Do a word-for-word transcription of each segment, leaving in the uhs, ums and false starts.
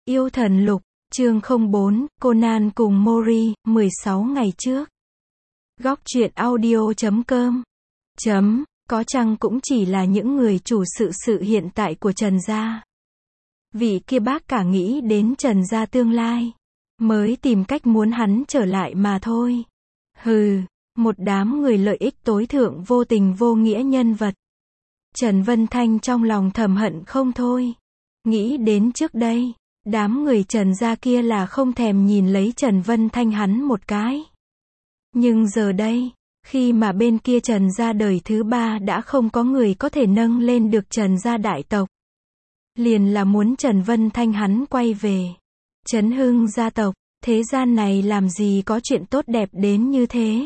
Yêu thần lục, chương không bốn, Conan cùng Mori, mười sáu ngày trước. Góc truyện audio chấm com. Chấm, có chăng cũng chỉ là những người chủ sự sự hiện tại của Trần gia. Vị kia bác cả nghĩ đến Trần gia tương lai, mới tìm cách muốn hắn trở lại mà thôi. Hừ, một đám người lợi ích tối thượng vô tình vô nghĩa nhân vật. Trần Vân Thanh trong lòng thầm hận không thôi. Nghĩ đến trước đây, đám người Trần gia kia là không thèm nhìn lấy Trần Vân Thanh hắn một cái. Nhưng giờ đây, khi mà bên kia Trần gia đời thứ ba đã không có người có thể nâng lên được Trần gia đại tộc. Liền là muốn Trần Vân Thanh hắn quay về. Trấn hưng gia tộc, thế gian này làm gì có chuyện tốt đẹp đến như thế.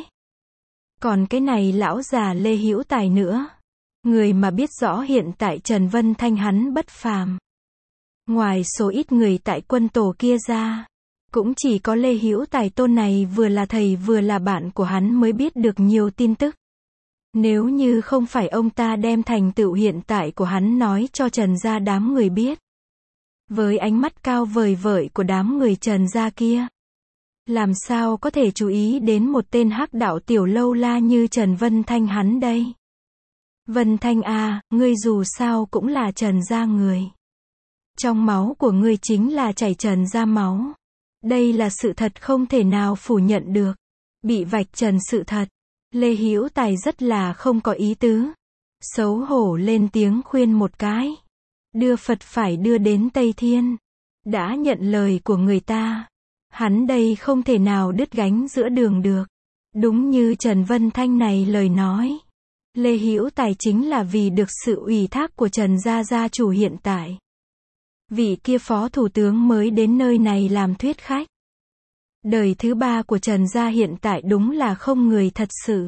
Còn cái này lão già Lê Hữu Tài nữa. Người mà biết rõ hiện tại Trần Vân Thanh hắn bất phàm. Ngoài số ít người tại quân tổ kia ra, cũng chỉ có Lê Hữu Tài tôn này vừa là thầy vừa là bạn của hắn mới biết được nhiều tin tức. Nếu như không phải ông ta đem thành tựu hiện tại của hắn nói cho Trần gia đám người biết. Với ánh mắt cao vời vợi của đám người Trần gia kia, làm sao có thể chú ý đến một tên hắc đạo tiểu lâu la như Trần Vân Thanh hắn đây. Vân Thanh à, ngươi dù sao cũng là Trần gia người. Trong máu của ngươi chính là chảy Trần gia máu. Đây là sự thật không thể nào phủ nhận được. Bị vạch trần sự thật, Lê Hữu Tài rất là không có ý tứ. Xấu hổ lên tiếng khuyên một cái. Đưa Phật phải đưa đến Tây Thiên. Đã nhận lời của người ta. Hắn đây không thể nào đứt gánh giữa đường được. Đúng như Trần Vân Thanh này lời nói. Lê Hữu Tài chính là vì được sự ủy thác của Trần gia gia chủ hiện tại. Vị kia phó thủ tướng mới đến nơi này làm thuyết khách. Đời thứ ba của Trần gia hiện tại đúng là không người thật sự.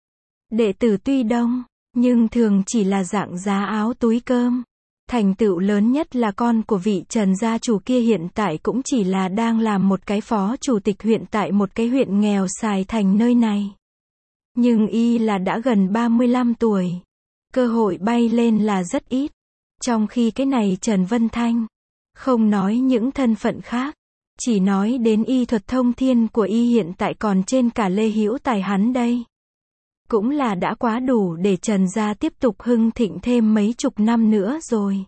Đệ tử tuy đông, nhưng thường chỉ là dạng giá áo túi cơm. Thành tựu lớn nhất là con của vị Trần gia chủ kia hiện tại cũng chỉ là đang làm một cái phó chủ tịch huyện tại một cái huyện nghèo xài thành nơi này. Nhưng y là đã gần ba mươi lăm tuổi. Cơ hội bay lên là rất ít. Trong khi cái này Trần Vân Thanh, không nói những thân phận khác, chỉ nói đến y thuật thông thiên của y hiện tại còn trên cả Lê Hữu Tài hắn đây. Cũng là đã quá đủ để Trần gia tiếp tục hưng thịnh thêm mấy chục năm nữa rồi.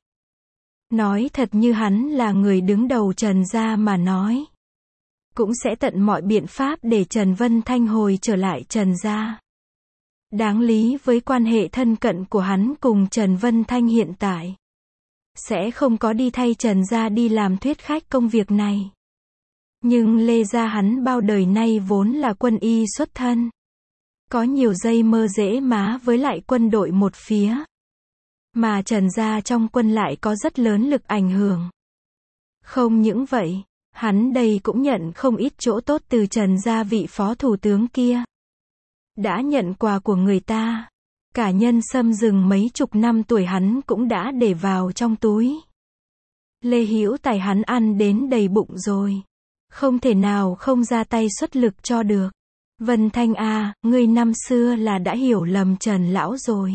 Nói thật như hắn là người đứng đầu Trần gia mà nói. Cũng sẽ tận mọi biện pháp để Trần Vân Thanh hồi trở lại Trần gia. Đáng lý với quan hệ thân cận của hắn cùng Trần Vân Thanh hiện tại. Sẽ không có đi thay Trần gia đi làm thuyết khách công việc này. Nhưng Lê gia hắn bao đời nay vốn là quân y xuất thân. Có nhiều dây mơ dễ má với lại quân đội một phía. Mà Trần gia trong quân lại có rất lớn lực ảnh hưởng. Không những vậy, hắn đây cũng nhận không ít chỗ tốt từ Trần gia vị phó thủ tướng kia. Đã nhận quà của người ta. Cả nhân sâm rừng mấy chục năm tuổi hắn cũng đã để vào trong túi. Lê Hữu Tài hắn ăn đến đầy bụng rồi. Không thể nào không ra tay xuất lực cho được. Vân Thanh à, ngươi năm xưa là đã hiểu lầm Trần lão rồi.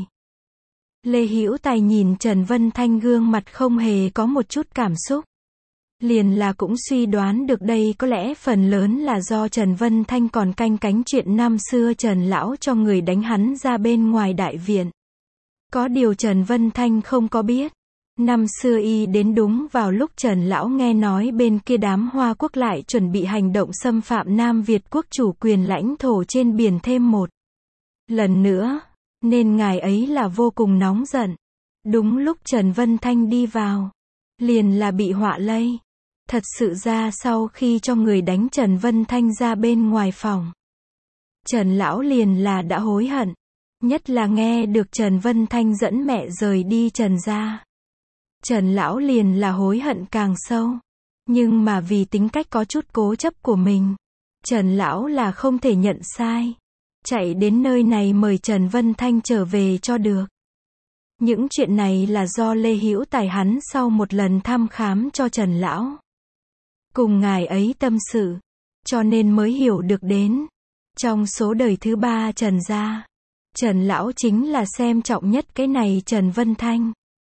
Lê Hữu Tài nhìn Trần Vân Thanh gương mặt không hề có một chút cảm xúc. Liền là cũng suy đoán được đây có lẽ phần lớn là do Trần Vân Thanh còn canh cánh chuyện năm xưa Trần lão cho người đánh hắn ra bên ngoài đại viện. Có điều Trần Vân Thanh không có biết. Năm xưa y đến đúng vào lúc Trần lão nghe nói bên kia đám Hoa quốc lại chuẩn bị hành động xâm phạm Nam Việt quốc chủ quyền lãnh thổ trên biển thêm một lần nữa, nên ngài ấy là vô cùng nóng giận. Đúng lúc Trần Vân Thanh đi vào, liền là bị họa lây. Thật sự ra sau khi cho người đánh Trần Vân Thanh ra bên ngoài phòng, Trần lão liền là đã hối hận. Nhất là nghe được Trần Vân Thanh dẫn mẹ rời đi Trần gia. Trần lão liền là hối hận càng sâu. Nhưng mà vì tính cách có chút cố chấp của mình, Trần lão là không thể nhận sai. Chạy đến nơi này mời Trần Vân Thanh trở về cho được. Những chuyện này là do Lê Hữu Tài hắn sau một lần thăm khám cho Trần lão. Cùng ngài ấy tâm sự. Cho nên mới hiểu được đến. Trong số đời thứ ba Trần gia, Trần lão chính là xem trọng nhất cái này Trần Vân Thanh.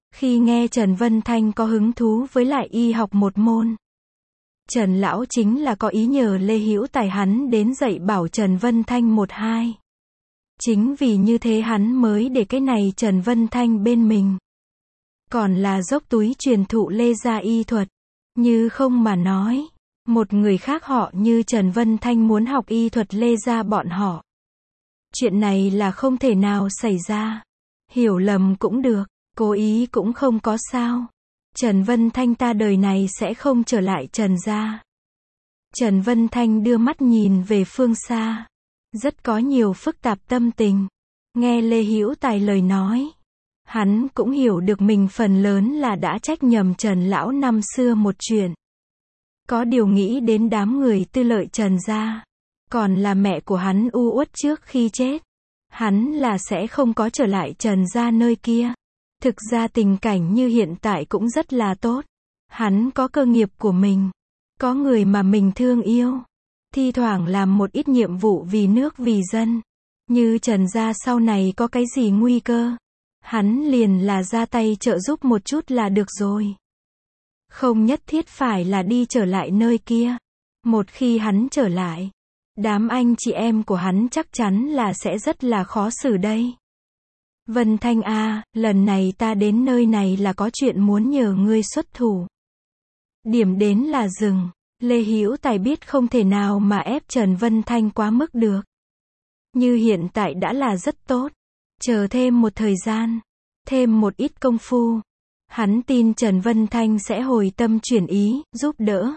Khi nghe Trần Vân Thanh có hứng thú với lại y học một môn, Trần lão chính là có ý nhờ Lê Hữu Tài hắn đến dạy bảo Trần Vân Thanh một hai. Chính vì như thế hắn mới để cái này Trần Vân Thanh bên mình. Còn là dốc túi truyền thụ Lê gia y thuật. Như không mà nói, một người khác họ như Trần Vân Thanh muốn học y thuật Lê gia bọn họ. Chuyện này là không thể nào xảy ra. Hiểu lầm cũng được, cố ý cũng không có sao. Trần Vân Thanh ta đời này sẽ không trở lại Trần gia. Trần Vân Thanh đưa mắt nhìn về phương xa. Rất có nhiều phức tạp tâm tình. Nghe Lê Hữu Tài lời nói, hắn cũng hiểu được mình phần lớn là đã trách nhầm Trần lão năm xưa một chuyện. Có điều nghĩ đến đám người tư lợi Trần gia, còn là mẹ của hắn u uất trước khi chết, hắn là sẽ không có trở lại Trần gia nơi kia. Thực ra tình cảnh như hiện tại cũng rất là tốt. Hắn có cơ nghiệp của mình, có người mà mình thương yêu, thi thoảng làm một ít nhiệm vụ vì nước vì dân. Như Trần gia sau này có cái gì nguy cơ, hắn liền là ra tay trợ giúp một chút là được rồi. Không nhất thiết phải là đi trở lại nơi kia. Một khi hắn trở lại, đám anh chị em của hắn chắc chắn là sẽ rất là khó xử đây. Vân Thanh a, lần này ta đến nơi này là có chuyện muốn nhờ ngươi xuất thủ. Điểm đến là dừng. Lê Hữu Tài biết không thể nào mà ép Trần Vân Thanh quá mức được. Như hiện tại đã là rất tốt. Chờ thêm một thời gian, thêm một ít công phu, hắn tin Trần Vân Thanh sẽ hồi tâm chuyển ý, giúp đỡ.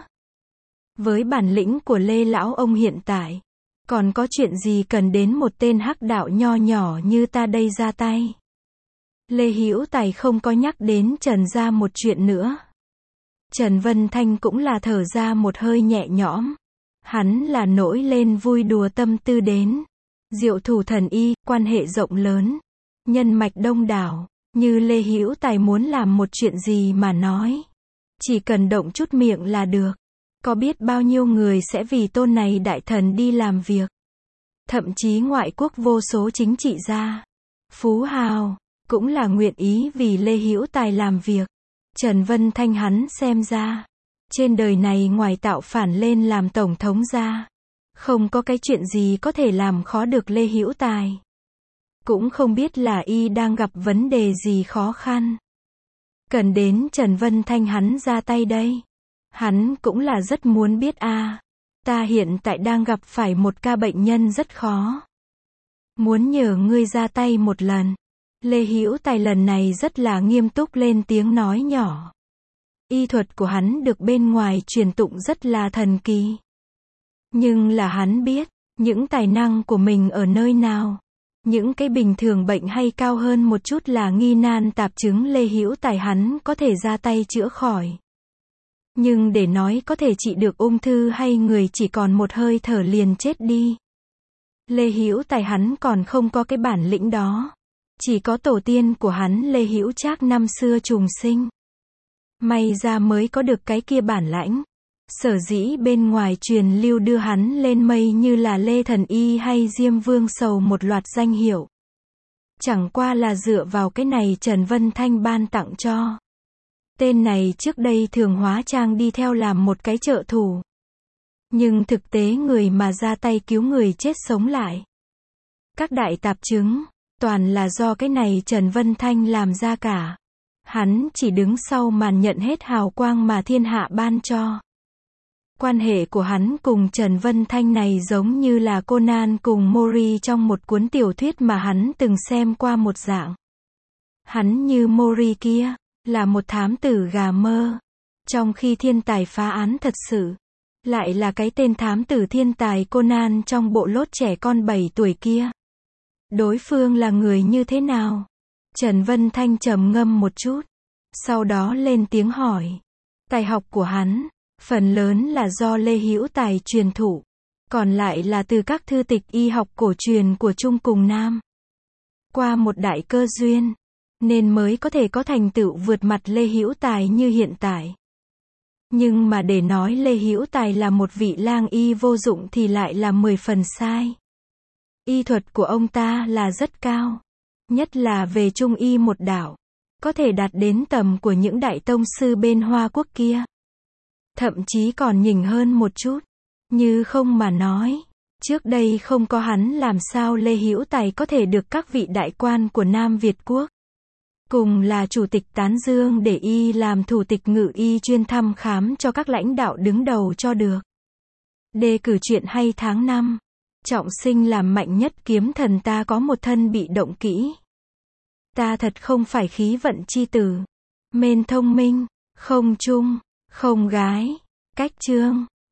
Với bản lĩnh của Lê lão ông hiện tại, còn có chuyện gì cần đến một tên hắc đạo nho nhỏ như ta đây ra tay. Lê Hữu Tài không có nhắc đến Trần gia một chuyện nữa. Trần Vân Thanh cũng là thở ra một hơi nhẹ nhõm. Hắn là nổi lên vui đùa tâm tư đến. Diệu thủ thần y, quan hệ rộng lớn, nhân mạch đông đảo, như Lê Hữu Tài muốn làm một chuyện gì mà nói, chỉ cần động chút miệng là được. Có biết bao nhiêu người sẽ vì tôn này đại thần đi làm việc. Thậm chí ngoại quốc vô số chính trị gia, phú hào, cũng là nguyện ý vì Lê Hữu Tài làm việc. Trần Vân Thanh hắn xem ra, trên đời này ngoài tạo phản lên làm tổng thống ra, không có cái chuyện gì có thể làm khó được Lê Hữu Tài. Cũng không biết là y đang gặp vấn đề gì khó khăn, cần đến Trần Vân Thanh hắn ra tay đây. Hắn cũng là rất muốn biết a, à, ta hiện tại đang gặp phải một ca bệnh nhân rất khó. Muốn nhờ ngươi ra tay một lần. Lê Hữu Tài lần này rất là nghiêm túc lên tiếng nói nhỏ. Y thuật của hắn được bên ngoài truyền tụng rất là thần kỳ. Nhưng là hắn biết, những tài năng của mình ở nơi nào. Những cái bình thường bệnh hay cao hơn một chút là nghi nan tạp chứng Lê Hữu Tài hắn có thể ra tay chữa khỏi. Nhưng để nói có thể trị được ung thư hay người chỉ còn một hơi thở liền chết đi, Lê Hữu Tài hắn còn không có cái bản lĩnh đó. Chỉ có tổ tiên của hắn Lê Hữu Trác năm xưa trùng sinh, may ra mới có được cái kia bản lãnh. Sở dĩ bên ngoài truyền lưu đưa hắn lên mây như là Lê Thần Y hay Diêm Vương Sầu một loạt danh hiệu, chẳng qua là dựa vào cái này Trần Vân Thanh ban tặng cho. Tên này trước đây thường hóa trang đi theo làm một cái trợ thủ, nhưng thực tế người mà ra tay cứu người chết sống lại, các đại tạp chứng, toàn là do cái này Trần Vân Thanh làm ra cả. Hắn chỉ đứng sau màn nhận hết hào quang mà thiên hạ ban cho. Quan hệ của hắn cùng Trần Vân Thanh này giống như là Conan cùng Mori trong một cuốn tiểu thuyết mà hắn từng xem qua một dạng. Hắn như Mori kia, là một thám tử gà mơ, trong khi thiên tài phá án thật sự, lại là cái tên thám tử thiên tài Conan trong bộ lốt trẻ con bảy tuổi kia. Đối phương là người như thế nào? Trần Vân Thanh trầm ngâm một chút, sau đó lên tiếng hỏi. Tài học của hắn, phần lớn là do Lê Hữu Tài truyền thụ, còn lại là từ các thư tịch y học cổ truyền của Trung cùng Nam. Qua một đại cơ duyên, nên mới có thể có thành tựu vượt mặt Lê Hữu Tài như hiện tại. Nhưng mà để nói Lê Hữu Tài là một vị lang y vô dụng thì lại là mười phần sai. Y thuật của ông ta là rất cao, nhất là về trung y một đạo, có thể đạt đến tầm của những đại tông sư bên Hoa Quốc kia. Thậm chí còn nhỉnh hơn một chút. Như không mà nói, trước đây không có hắn làm sao Lê Hữu Tài có thể được các vị đại quan của Nam Việt Quốc, cùng là chủ tịch tán dương để y làm thủ tịch ngự y chuyên thăm khám cho các lãnh đạo đứng đầu cho được. Đề cử chuyện hay tháng năm. Trọng sinh làm mạnh nhất kiếm thần ta có một thân bị động kỹ. Ta thật không phải khí vận chi tử. Mên thông minh, không trung, không gái. Cách chương.